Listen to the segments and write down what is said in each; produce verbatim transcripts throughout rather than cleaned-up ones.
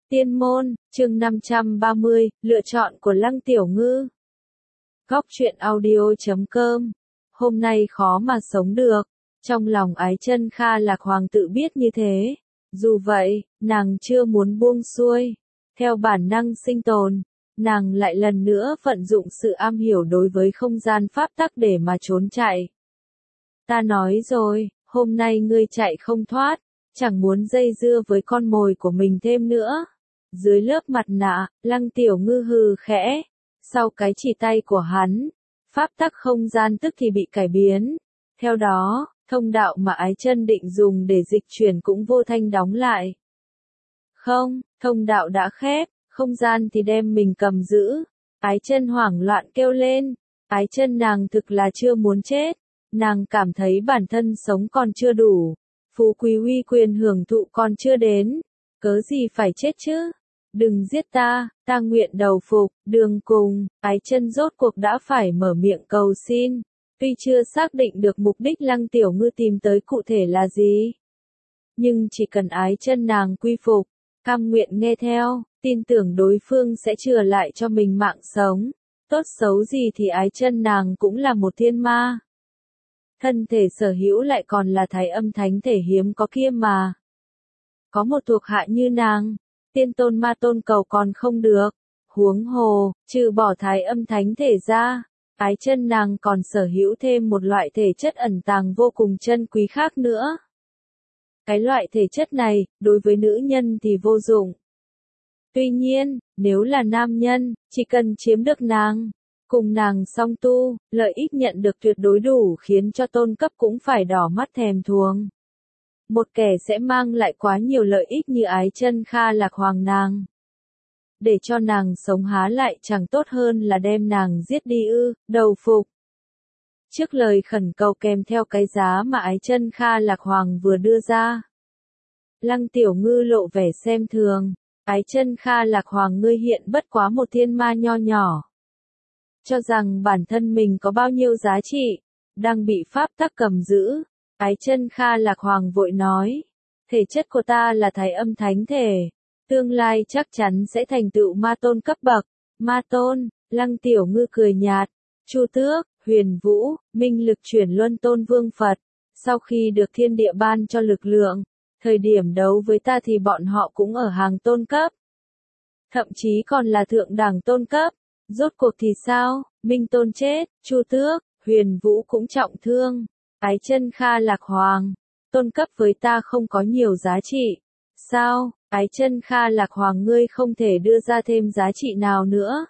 Tiên môn, chương năm trăm ba mươi, lựa chọn của Lăng Tiểu Ngư. Góc truyện audio chấm com. Hôm nay khó mà sống được. Trong lòng Ái Chân Kha Lạc Hoàng tự biết như thế. Dù vậy, nàng chưa muốn buông xuôi. Theo bản năng sinh tồn, nàng lại lần nữa vận dụng sự am hiểu đối với không gian pháp tắc để mà trốn chạy. Ta nói rồi, hôm nay ngươi chạy không thoát, chẳng muốn dây dưa với con mồi của mình thêm nữa. Dưới lớp mặt nạ, Lăng Tiểu Ngư hừ khẽ. Sau cái chỉ tay của hắn, pháp tắc không gian tức thì bị cải biến. Theo đó, thông đạo mà Ái Chân định dùng để dịch chuyển cũng vô thanh đóng lại. Không, thông đạo đã khép, không gian thì đem mình cầm giữ. Ái Chân hoảng loạn kêu lên. Ái Chân nàng thực là chưa muốn chết. Nàng cảm thấy bản thân sống còn chưa đủ. Phú quý uy quyền hưởng thụ còn chưa đến. Cớ gì phải chết chứ? Đừng giết ta, ta nguyện đầu phục. Đường cùng, Ái Chân rốt cuộc đã phải mở miệng cầu xin. Tuy chưa xác định được mục đích Lăng Tiểu Ngư tìm tới cụ thể là gì, nhưng chỉ cần Ái Chân nàng quy phục, cam nguyện nghe theo, tin tưởng đối phương sẽ chừa lại cho mình mạng sống. Tốt xấu gì thì Ái Chân nàng cũng là một thiên ma. Thân thể sở hữu lại còn là Thái Âm thánh thể hiếm có kia mà. Có một thuộc hạ như nàng, tiên tôn ma tôn cầu còn không được. Huống hồ, trừ bỏ Thái Âm thánh thể ra, Ái Chân nàng còn sở hữu thêm một loại thể chất ẩn tàng vô cùng chân quý khác nữa. Cái loại thể chất này, đối với nữ nhân thì vô dụng. Tuy nhiên, nếu là nam nhân, chỉ cần chiếm được nàng, cùng nàng song tu, lợi ích nhận được tuyệt đối đủ khiến cho tôn cấp cũng phải đỏ mắt thèm thuồng. Một kẻ sẽ mang lại quá nhiều lợi ích như Ái Chân Kha Lạc Hoàng nàng. Để cho nàng sống há lại chẳng tốt hơn là đem nàng giết đi ư, đầu phục. Trước lời khẩn cầu kèm theo cái giá mà Ái Chân Kha Lạc Hoàng vừa đưa ra, Lăng Tiểu Ngư lộ vẻ xem thường. Ái Chân Kha Lạc Hoàng ngươi hiện bất quá một thiên ma nho nhỏ. Cho rằng bản thân mình có bao nhiêu giá trị, đang bị pháp tắc cầm giữ. Ái Chân Kha Lạc Hoàng vội nói, thể chất của ta là Thái Âm thánh thể, tương lai chắc chắn sẽ thành tựu ma tôn cấp bậc. Ma tôn, Lăng Tiểu Ngư cười nhạt. Chu Tước, Huyền Vũ, Minh Lực chuyển luân tôn vương Phật, sau khi được thiên địa ban cho lực lượng, thời điểm đấu với ta thì bọn họ cũng ở hàng tôn cấp. Thậm chí còn là thượng đẳng tôn cấp. Rốt cuộc thì sao? Minh Tôn chết, Chu Tước, Huyền Vũ cũng trọng thương. Ái Chân Kha Lạc Hoàng, tôn cấp với ta không có nhiều giá trị. Sao? Ái Chân Kha Lạc Hoàng ngươi không thể đưa ra thêm giá trị nào nữa.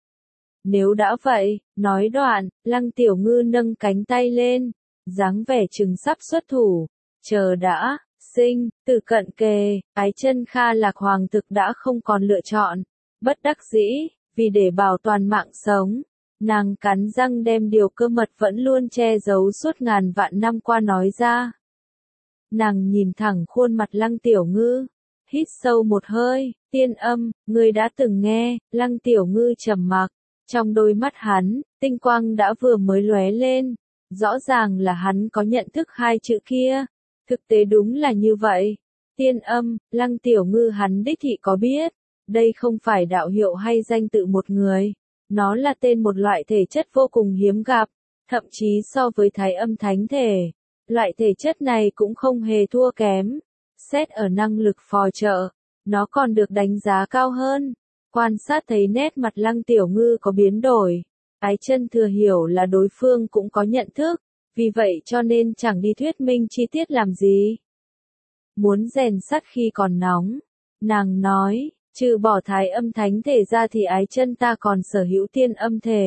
Nếu đã vậy, nói đoạn, Lăng Tiểu Ngư nâng cánh tay lên, dáng vẻ chừng sắp xuất thủ. Chờ đã, sinh, từ cận kề, Ái Chân Kha Lạc Hoàng thực đã không còn lựa chọn. Bất đắc dĩ, vì để bảo toàn mạng sống, nàng cắn răng đem điều cơ mật vẫn luôn che giấu suốt ngàn vạn năm qua nói ra. Nàng nhìn thẳng khuôn mặt Lăng Tiểu Ngư, hít sâu một hơi. Tiên âm, ngươi đã từng nghe. Lăng Tiểu Ngư trầm mặc, trong đôi mắt hắn, tinh quang đã vừa mới lóe lên. Rõ ràng là hắn có nhận thức hai chữ kia. Thực tế đúng là như vậy. Tiên âm, Lăng Tiểu Ngư hắn đích thị có biết. Đây không phải đạo hiệu hay danh tự một người. Nó là tên một loại thể chất vô cùng hiếm gặp. Thậm chí so với Thái Âm thánh thể, loại thể chất này cũng không hề thua kém. Xét ở năng lực phò trợ, nó còn được đánh giá cao hơn. Quan sát thấy nét mặt Lăng Tiểu Ngư có biến đổi. Ái Chân thừa hiểu là đối phương cũng có nhận thức. Vì vậy cho nên chẳng đi thuyết minh chi tiết làm gì. Muốn rèn sắt khi còn nóng. Nàng nói, trừ bỏ Thái Âm thánh thể ra thì Ái Chân ta còn sở hữu tiên âm thể.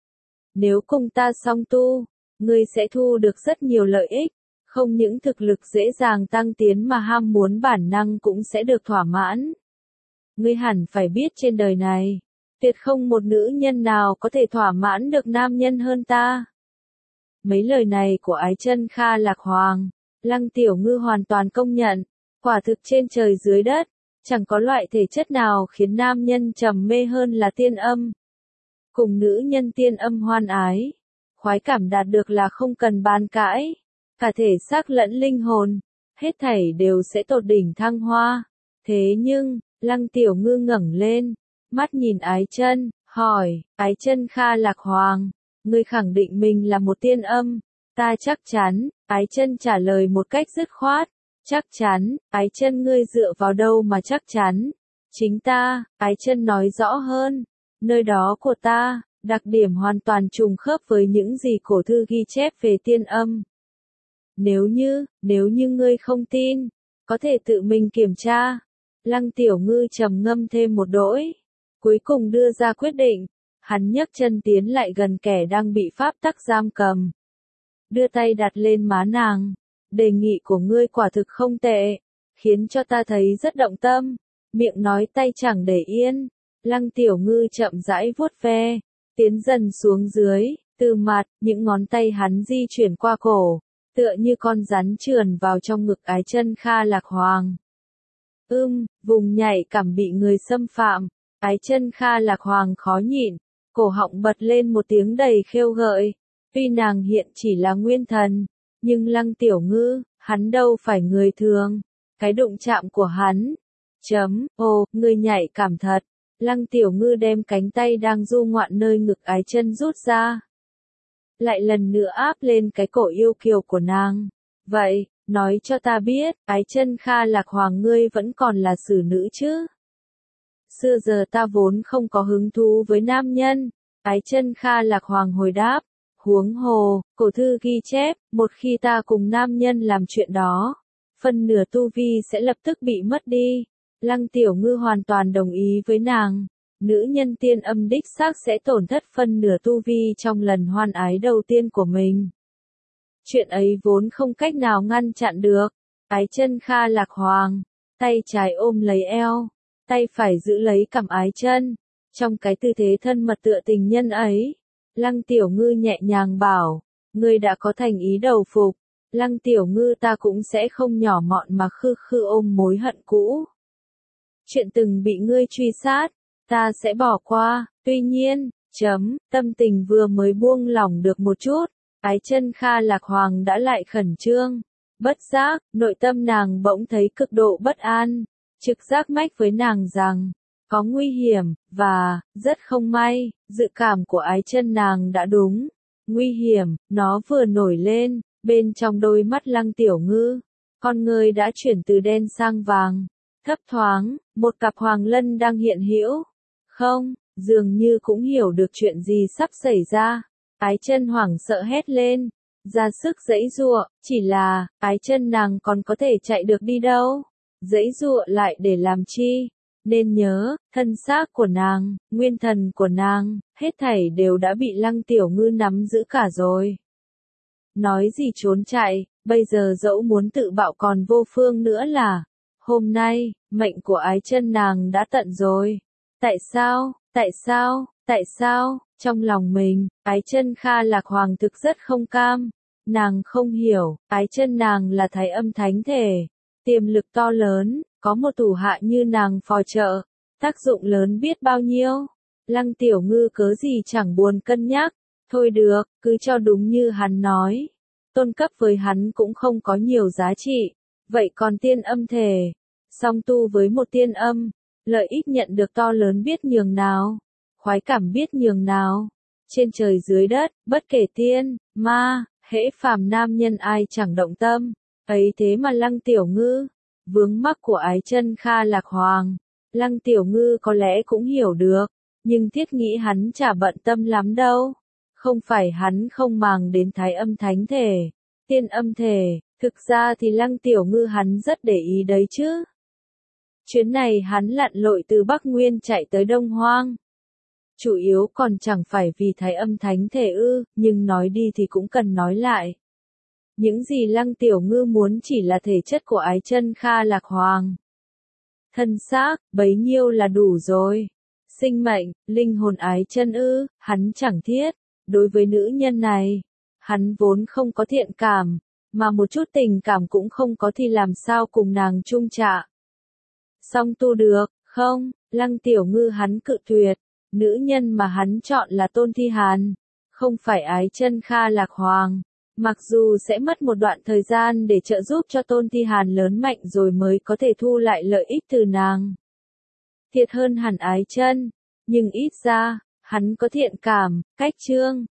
Nếu cùng ta song tu, ngươi sẽ thu được rất nhiều lợi ích. Không những thực lực dễ dàng tăng tiến mà ham muốn bản năng cũng sẽ được thỏa mãn. Ngươi hẳn phải biết trên đời này, tuyệt không một nữ nhân nào có thể thỏa mãn được nam nhân hơn ta. Mấy lời này của Ái Chân Kha Lạc Hoàng, Lăng Tiểu Ngư hoàn toàn công nhận. Quả thực trên trời dưới đất, chẳng có loại thể chất nào khiến nam nhân trầm mê hơn là tiên âm. Cùng nữ nhân tiên âm hoan ái, khoái cảm đạt được là không cần bàn cãi. Cả thể xác lẫn linh hồn, hết thảy đều sẽ tột đỉnh thăng hoa. Thế nhưng, Lăng Tiểu Ngư ngẩng lên, mắt nhìn Ái Chân, hỏi, Ái Chân Kha Lạc Hoàng, ngươi khẳng định mình là một tiên âm, ta chắc chắn, Ái Chân trả lời một cách dứt khoát, chắc chắn, Ái Chân ngươi dựa vào đâu mà chắc chắn, chính ta, Ái Chân nói rõ hơn, nơi đó của ta, đặc điểm hoàn toàn trùng khớp với những gì cổ thư ghi chép về tiên âm. Nếu như, nếu như ngươi không tin, có thể tự mình kiểm tra. Lăng Tiểu Ngư trầm ngâm thêm một đỗi, cuối cùng đưa ra quyết định, hắn nhấc chân tiến lại gần kẻ đang bị pháp tắc giam cầm. Đưa tay đặt lên má nàng, đề nghị của ngươi quả thực không tệ, khiến cho ta thấy rất động tâm, miệng nói tay chẳng để yên. Lăng Tiểu Ngư chậm rãi vuốt ve, tiến dần xuống dưới, từ mặt, những ngón tay hắn di chuyển qua cổ, tựa như con rắn trườn vào trong ngực Ái Chân Kha Lạc Hoàng. Ưm, vùng nhạy cảm bị người xâm phạm, Ái Chân Kha Lạc Hoàng khó nhịn, cổ họng bật lên một tiếng đầy khêu gợi. Tuy nàng hiện chỉ là nguyên thần, nhưng Lăng Tiểu Ngư, hắn đâu phải người thường. Cái đụng chạm của hắn. Chấm, ồ, người nhạy cảm thật. Lăng Tiểu Ngư đem cánh tay đang du ngoạn nơi ngực Ái Chân rút ra. Lại lần nữa áp lên cái cổ yêu kiều của nàng. Vậy, nói cho ta biết, Ái Chân Kha Lạc Hoàng ngươi vẫn còn là xử nữ chứ? Xưa giờ ta vốn không có hứng thú với nam nhân. Ái Chân Kha Lạc Hoàng hồi đáp. Huống hồ, cổ thư ghi chép, một khi ta cùng nam nhân làm chuyện đó, phần nửa tu vi sẽ lập tức bị mất đi. Lăng Tiểu Ngư hoàn toàn đồng ý với nàng. Nữ nhân tiên âm đích xác sẽ tổn thất phân nửa tu vi trong lần hoan ái đầu tiên của mình. Chuyện ấy vốn không cách nào ngăn chặn được. Ái Chân Kha Lạc Hoàng, tay trái ôm lấy eo, tay phải giữ lấy cằm Ái Chân. Trong cái tư thế thân mật tựa tình nhân ấy, Lăng Tiểu Ngư nhẹ nhàng bảo, ngươi đã có thành ý đầu phục, Lăng Tiểu Ngư ta cũng sẽ không nhỏ mọn mà khư khư ôm mối hận cũ. Chuyện từng bị ngươi truy sát, ta sẽ bỏ qua, tuy nhiên, chấm, tâm tình vừa mới buông lỏng được một chút, Ái Chân Kha Lạc Hoàng đã lại khẩn trương, bất giác, nội tâm nàng bỗng thấy cực độ bất an, trực giác mách với nàng rằng, có nguy hiểm, và, rất không may, dự cảm của Ái Chân nàng đã đúng. Nguy hiểm, nó vừa nổi lên, bên trong đôi mắt Lăng Tiểu Ngư, con người đã chuyển từ đen sang vàng. Thấp thoáng, một cặp hoàng lân đang hiện hữu. Không, dường như cũng hiểu được chuyện gì sắp xảy ra. Ái Chân hoảng sợ hét lên, ra sức giãy giụa, chỉ là, Ái Chân nàng còn có thể chạy được đi đâu. Giãy giụa lại để làm chi? Nên nhớ, thân xác của nàng, nguyên thần của nàng, hết thảy đều đã bị Lăng Tiểu Ngư nắm giữ cả rồi. Nói gì trốn chạy, bây giờ dẫu muốn tự bạo còn vô phương nữa là, hôm nay, mệnh của Ái Chân nàng đã tận rồi. Tại sao, tại sao, tại sao, trong lòng mình, Ái Chân Kha Lạc Hoàng thực rất không cam. Nàng không hiểu, Ái Chân nàng là thái âm thánh thể, tiềm lực to lớn, có một thủ hạ như nàng phò trợ, tác dụng lớn biết bao nhiêu. Lăng Tiểu Ngư cớ gì chẳng buồn cân nhắc, thôi được, cứ cho đúng như hắn nói. Tôn cấp với hắn cũng không có nhiều giá trị, vậy còn tiên âm thể, song tu với một tiên âm, lợi ích nhận được to lớn biết nhường nào, khoái cảm biết nhường nào. Trên trời dưới đất, bất kể tiên, ma, hễ phàm nam nhân ai chẳng động tâm, ấy thế mà Lăng Tiểu Ngư, vướng mắc của Ái Chân Kha Lạc Hoàng, Lăng Tiểu Ngư có lẽ cũng hiểu được, nhưng thiết nghĩ hắn chả bận tâm lắm đâu. Không phải hắn không màng đến thái âm thánh thể, tiên âm thể, thực ra thì Lăng Tiểu Ngư hắn rất để ý đấy chứ. Chuyến này hắn lặn lội từ Bắc Nguyên chạy tới Đông Hoang. Chủ yếu còn chẳng phải vì thái âm thánh thể ư, nhưng nói đi thì cũng cần nói lại. Những gì Lăng Tiểu Ngư muốn chỉ là thể chất của Ái Chân Kha Lạc Hoàng. Thân xác, bấy nhiêu là đủ rồi. Sinh mệnh, linh hồn Ái Chân ư, hắn chẳng thiết. Đối với nữ nhân này, hắn vốn không có thiện cảm, mà một chút tình cảm cũng không có thì làm sao cùng nàng chung trạ. Song tu được, không, Lăng Tiểu Ngư hắn cự tuyệt, nữ nhân mà hắn chọn là Tôn Thi Hàn, không phải Ái Chân Kha Lạc Hoàng. Mặc dù sẽ mất một đoạn thời gian để trợ giúp cho Tôn Thi Hàn lớn mạnh rồi mới có thể thu lại lợi ích từ nàng. thiệt hơn hẳn Ái Chân, nhưng ít ra, hắn có thiện cảm, cách trương.